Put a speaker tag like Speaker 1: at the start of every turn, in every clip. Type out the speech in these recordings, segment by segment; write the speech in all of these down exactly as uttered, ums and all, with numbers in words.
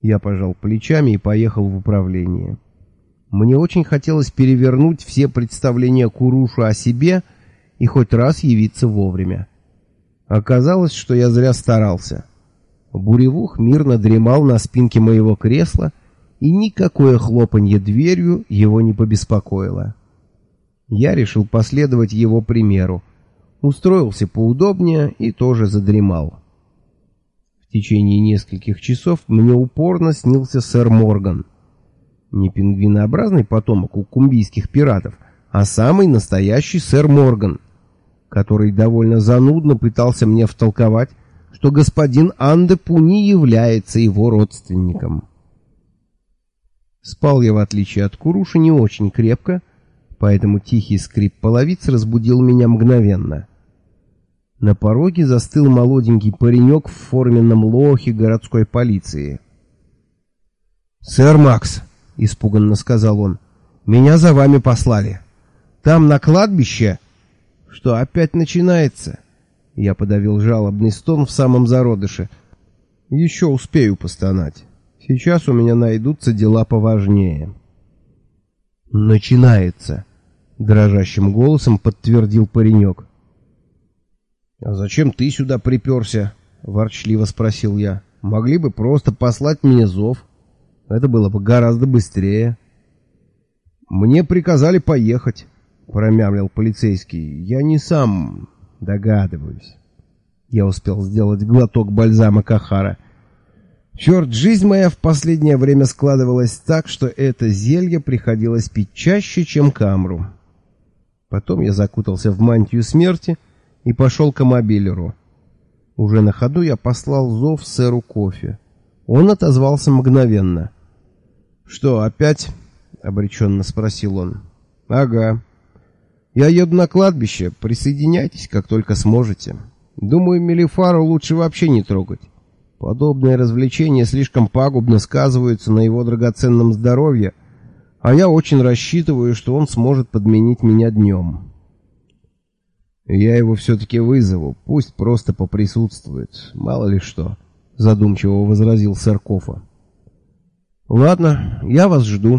Speaker 1: Я пожал плечами и поехал в управление. Мне очень хотелось перевернуть все представления Курушу о себе и хоть раз явиться вовремя. Оказалось, что я зря старался. Буревух мирно дремал на спинке моего кресла, и никакое хлопанье дверью его не побеспокоило. Я решил последовать его примеру, устроился поудобнее и тоже задремал. В течение нескольких часов мне упорно снился сэр Морган. Не пингвинообразный потомок укумбийских пиратов, а самый настоящий сэр Морган, который довольно занудно пытался мне втолковать, что господин Андепу не является его родственником. Спал я, в отличие от Куруши, не очень крепко, поэтому тихий скрип половиц разбудил меня мгновенно. На пороге застыл молоденький паренек в форменном лохе городской полиции. «Сэр Макс», — испуганно сказал он, — «меня за вами послали. Там, на кладбище...» «Что, опять начинается?» Я подавил жалобный стон в самом зародыше. «Еще успею постонать. Сейчас у меня найдутся дела поважнее». «Начинается», — дрожащим голосом подтвердил паренек. «А зачем ты сюда приперся?» — ворчливо спросил я. «Могли бы просто послать мне зов. Это было бы гораздо быстрее». «Мне приказали поехать», — промямлил полицейский. «Я не сам догадываюсь». Я успел сделать глоток бальзама Кахара. Черт, жизнь моя в последнее время складывалась так, что это зелье приходилось пить чаще, чем камру. Потом я закутался в мантию смерти и пошел к мобилеру. Уже на ходу я послал зов сэру Кофе. Он отозвался мгновенно. «Что, опять?» — обреченно спросил он. «Ага. Я еду на кладбище. Присоединяйтесь, как только сможете. Думаю, Мелифару лучше вообще не трогать. Подобные развлечения слишком пагубно сказываются на его драгоценном здоровье, а я очень рассчитываю, что он сможет подменить меня днем». «Я его все-таки вызову, пусть просто поприсутствует, мало ли что», — задумчиво возразил сэр Кофа. «Ладно, я вас жду».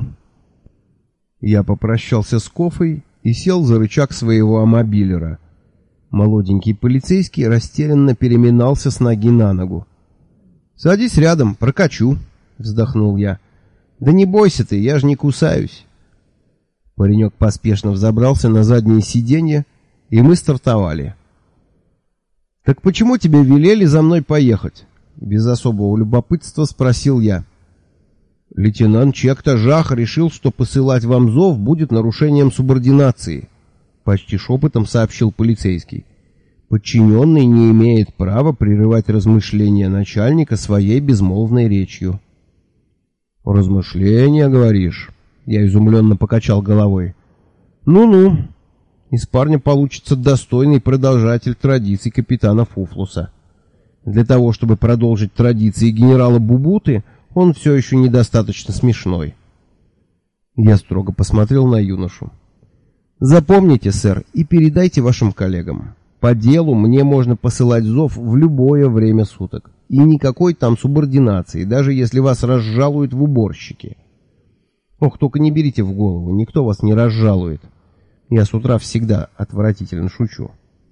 Speaker 1: Я попрощался с Кофой и сел за рычаг своего амобилера. Молоденький полицейский растерянно переминался с ноги на ногу. «Садись рядом, прокачу», — вздохнул я. «Да не бойся ты, я же не кусаюсь». Паренек поспешно взобрался на заднее сиденье, и мы стартовали. «Так почему тебе велели за мной поехать?» — без особого любопытства спросил я. «Лейтенант Чек-Тажах решил, что посылать вам зов будет нарушением субординации», — почти шепотом сообщил полицейский. «Подчиненный не имеет права прерывать размышления начальника своей безмолвной речью». «Размышления, говоришь?» — я изумленно покачал головой. «Ну-ну, из парня получится достойный продолжатель традиций капитана Фуфлуса. Для того, чтобы продолжить традиции генерала Бубуты, он все еще недостаточно смешной». Я строго посмотрел на юношу. «Запомните, сэр, и передайте вашим коллегам. По делу мне можно посылать зов в любое время суток. И никакой там субординации, даже если вас разжалуют в уборщики. Ох, только не берите в голову, никто вас не разжалует. Я с утра всегда отвратительно шучу».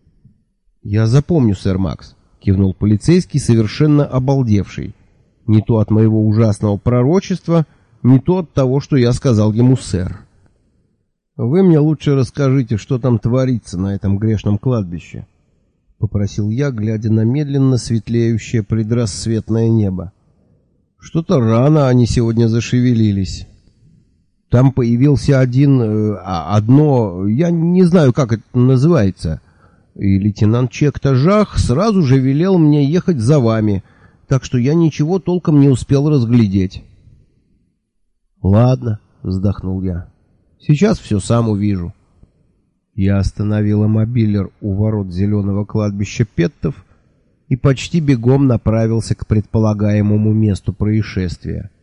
Speaker 1: «Я запомню, сэр Макс», — кивнул полицейский, совершенно обалдевший. Не то от моего ужасного пророчества, не то от того, что я сказал ему сэр. «Вы мне лучше расскажите, что там творится на этом грешном кладбище», — попросил я, глядя на медленно светлеющее предрассветное небо. «Что-то рано они сегодня зашевелились. Там появился один... Э, одно... я не знаю, как это называется. И лейтенант Чек-Тажах сразу же велел мне ехать за вами, так что я ничего толком не успел разглядеть». «Ладно», — вздохнул я. «Сейчас все сам увижу». Я остановил мобилер у ворот зеленого кладбища Петтов и почти бегом направился к предполагаемому месту происшествия.